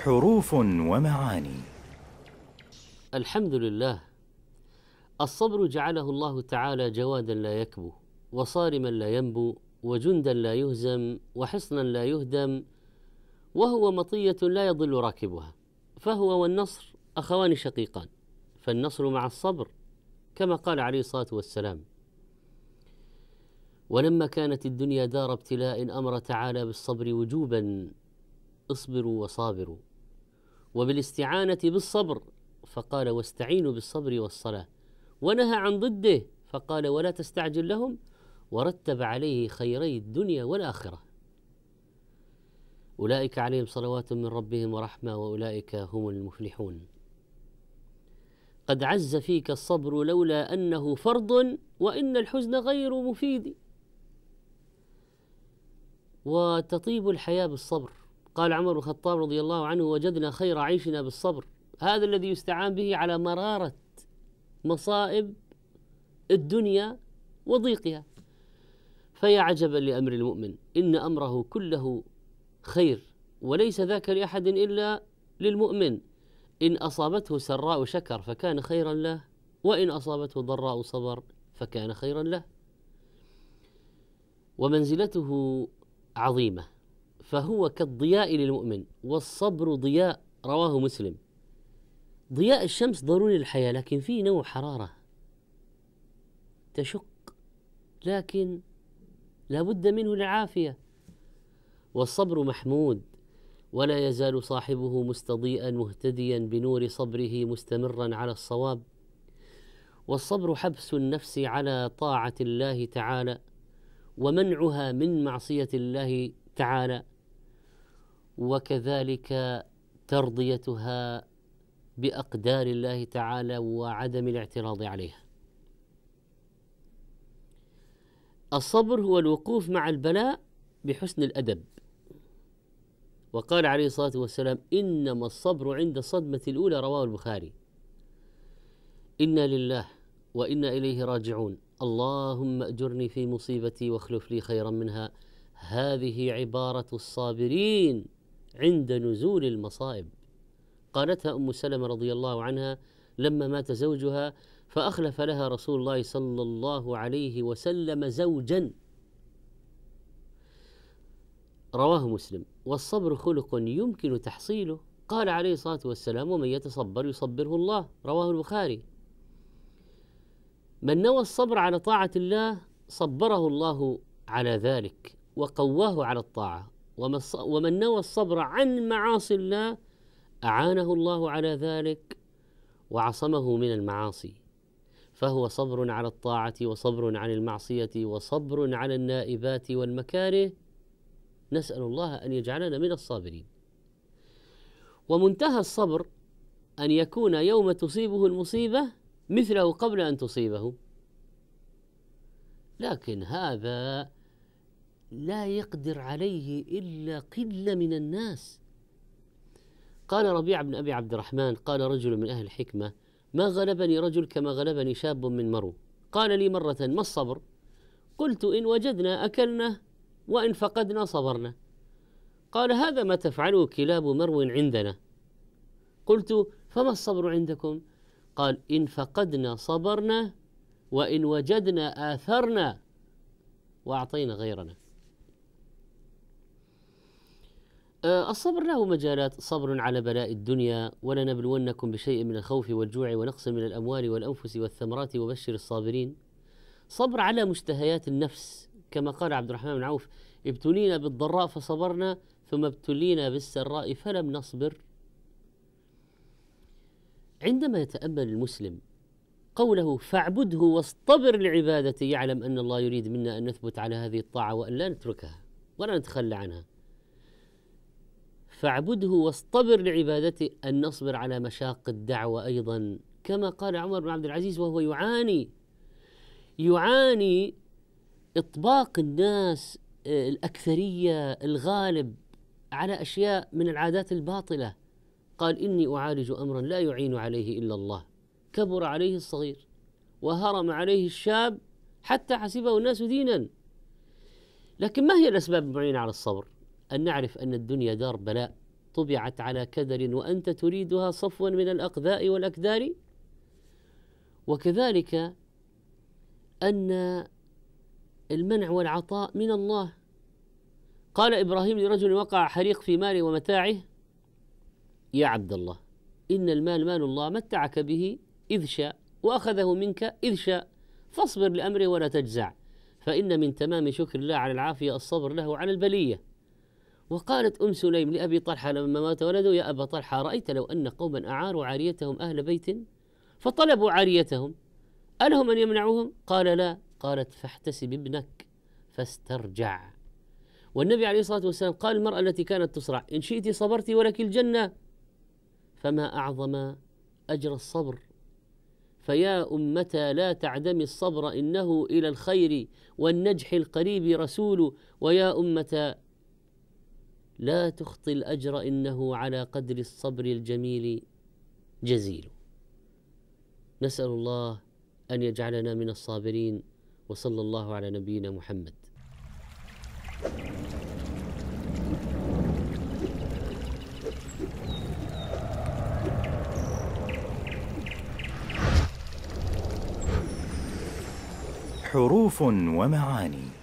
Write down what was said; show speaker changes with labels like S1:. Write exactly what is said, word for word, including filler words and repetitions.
S1: حروف ومعاني.
S2: الحمد لله. الصبر جعله الله تعالى جوادا لا يكبو، وصارما لا ينبو، وجندا لا يهزم، وحصنا لا يهدم، وهو مطية لا يضل راكبها، فهو والنصر أخوان شقيقان، فالنصر مع الصبر كما قال عليه الصلاة والسلام. ولما كانت الدنيا دار ابتلاء أمر تعالى بالصبر وجوبا، اصبروا وصابروا، وبالاستعانة بالصبر فقال واستعينوا بالصبر والصلاة، ونهى عن ضده فقال ولا تستعجل لهم، ورتب عليه خيري الدنيا والآخرة. أولئك عليهم صلوات من ربهم ورحمة، وأولئك هم المفلحون. قد عز فيك الصبر لولا أنه فرض، وإن الحزن غير مفيد، وتطيب الحياة بالصبر. قال عمر بن الخطاب رضي الله عنه وجدنا خير عيشنا بالصبر، هذا الذي يستعان به على مرارة مصائب الدنيا وضيقها. فيا عجبا لأمر المؤمن، إن أمره كله خير، وليس ذاك لأحد إلا للمؤمن. إن أصابته سراء شكر فكان خيرا له، وإن أصابته ضراء صبر فكان خيرا له. ومنزلته عظيمة، فهو كالضياء للمؤمن، والصبر ضياء. رواه مسلم. ضياء الشمس ضروري للحياة، لكن فيه نوع حرارة تشق، لكن لا بد منه للعافية. والصبر محمود، ولا يزال صاحبه مستضيئا مهتديا بنور صبره مستمرا على الصواب. والصبر حبس النفس على طاعة الله تعالى، ومنعها من معصية الله تعالى، وكذلك ترضيتها بأقدار الله تعالى وعدم الاعتراض عليها. الصبر هو الوقوف مع البلاء بحسن الأدب. وقال عليه الصلاة والسلام إنما الصبر عند الصدمة الأولى، رواه البخاري. إنا لله وإنا إليه راجعون، اللهم أجرني في مصيبتي واخلف لي خيرا منها. هذه عبارة الصابرين عند نزول المصائب. قالتها أم سلمة رضي الله عنها لما مات زوجها، فأخلف لها رسول الله صلى الله عليه وسلم زوجا. رواه مسلم. والصبر خلق يمكن تحصيله. قال عليه الصلاة والسلام ومن يتصبر يصبره الله، رواه البخاري. من نوى الصبر على طاعة الله صبره الله على ذلك وقواه على الطاعة، ومن نوى الصبر عن معاصي الله أعانه الله على ذلك وعصمه من المعاصي. فهو صبر على الطاعة، وصبر عن المعصية، وصبر على النائبات والمكاره. نسأل الله أن يجعلنا من الصابرين. ومنتهى الصبر أن يكون يوم تصيبه المصيبة مثله قبل أن تصيبه، لكن هذا لا يقدر عليه إلا قلة من الناس. قال ربيع بن أبي عبد الرحمن قال رجل من أهل الحكمة ما غلبني رجل كما غلبني شاب من مرو. قال لي مرة ما الصبر؟ قلت إن وجدنا أكلنا، وإن فقدنا صبرنا. قال هذا ما تفعله كلاب مرو عندنا. قلت فما الصبر عندكم؟ قال إن فقدنا صبرنا، وإن وجدنا آثرنا وأعطينا غيرنا. الصبر له مجالات: صبر على بلاء الدنيا، ولنبلونكم بشيء من الخوف والجوع ونقص من الأموال والأنفس والثمرات وبشر الصابرين. صبر على مشتهيات النفس، كما قال عبد الرحمن بن عوف ابتلينا بالضراء فصبرنا، ثم ابتلينا بالسراء فلم نصبر. عندما يتأمل المسلم قوله فاعبده واصطبر لعبادته، يعلم أن الله يريد منا أن نثبت على هذه الطاعة وأن لا نتركها ولا نتخلى عنها. فاعبده واصطبر لعبادته، أن نصبر على مشاق الدعوة أيضا، كما قال عمر بن عبد العزيز وهو يعاني يعاني إطباق الناس الأكثرية الغالب على أشياء من العادات الباطلة. قال إني أعالج أمرا لا يعين عليه إلا الله، كبر عليه الصغير وهرم عليه الشاب حتى حسبه الناس دينا. لكن ما هي الأسباب المعينة على الصبر؟ أن نعرف أن الدنيا دار بلاء، طبعت على كدر وأنت تريدها صفوا من الأقذاء والأكدار. وكذلك أن المنع والعطاء من الله. قال إبراهيم لرجل وقع حريق في ماله ومتاعه: يا عبد الله، إن المال مال الله متعك به إذ شاء وأخذه منك إذ شاء، فاصبر لأمره ولا تجزع، فإن من تمام شكر الله على العافية الصبر له على البلية. وقالت أم سليم لأبي طلحة لما مات ولده: يا أبا طلحة، رأيت لو أن قوما أعاروا عاريتهم أهل بيت فطلبوا عاريتهم ألهم أن يمنعوهم؟ قال: لا. قالت: فاحتسب ابنك فاسترجع. والنبي عليه الصلاة والسلام قال: المرأة التي كانت تصرع: إن شئت صبرت ولك الجنة. فما أعظم أجر الصبر. فيا أمتى لا تعدمي الصبر، إنه إلى الخير والنجح القريب رسول. ويا أمتى لا تخطي الأجر، إنه على قدر الصبر الجميل جزيل. نسأل الله أن يجعلنا من الصابرين، وصلى الله على نبينا محمد.
S1: حروف ومعاني.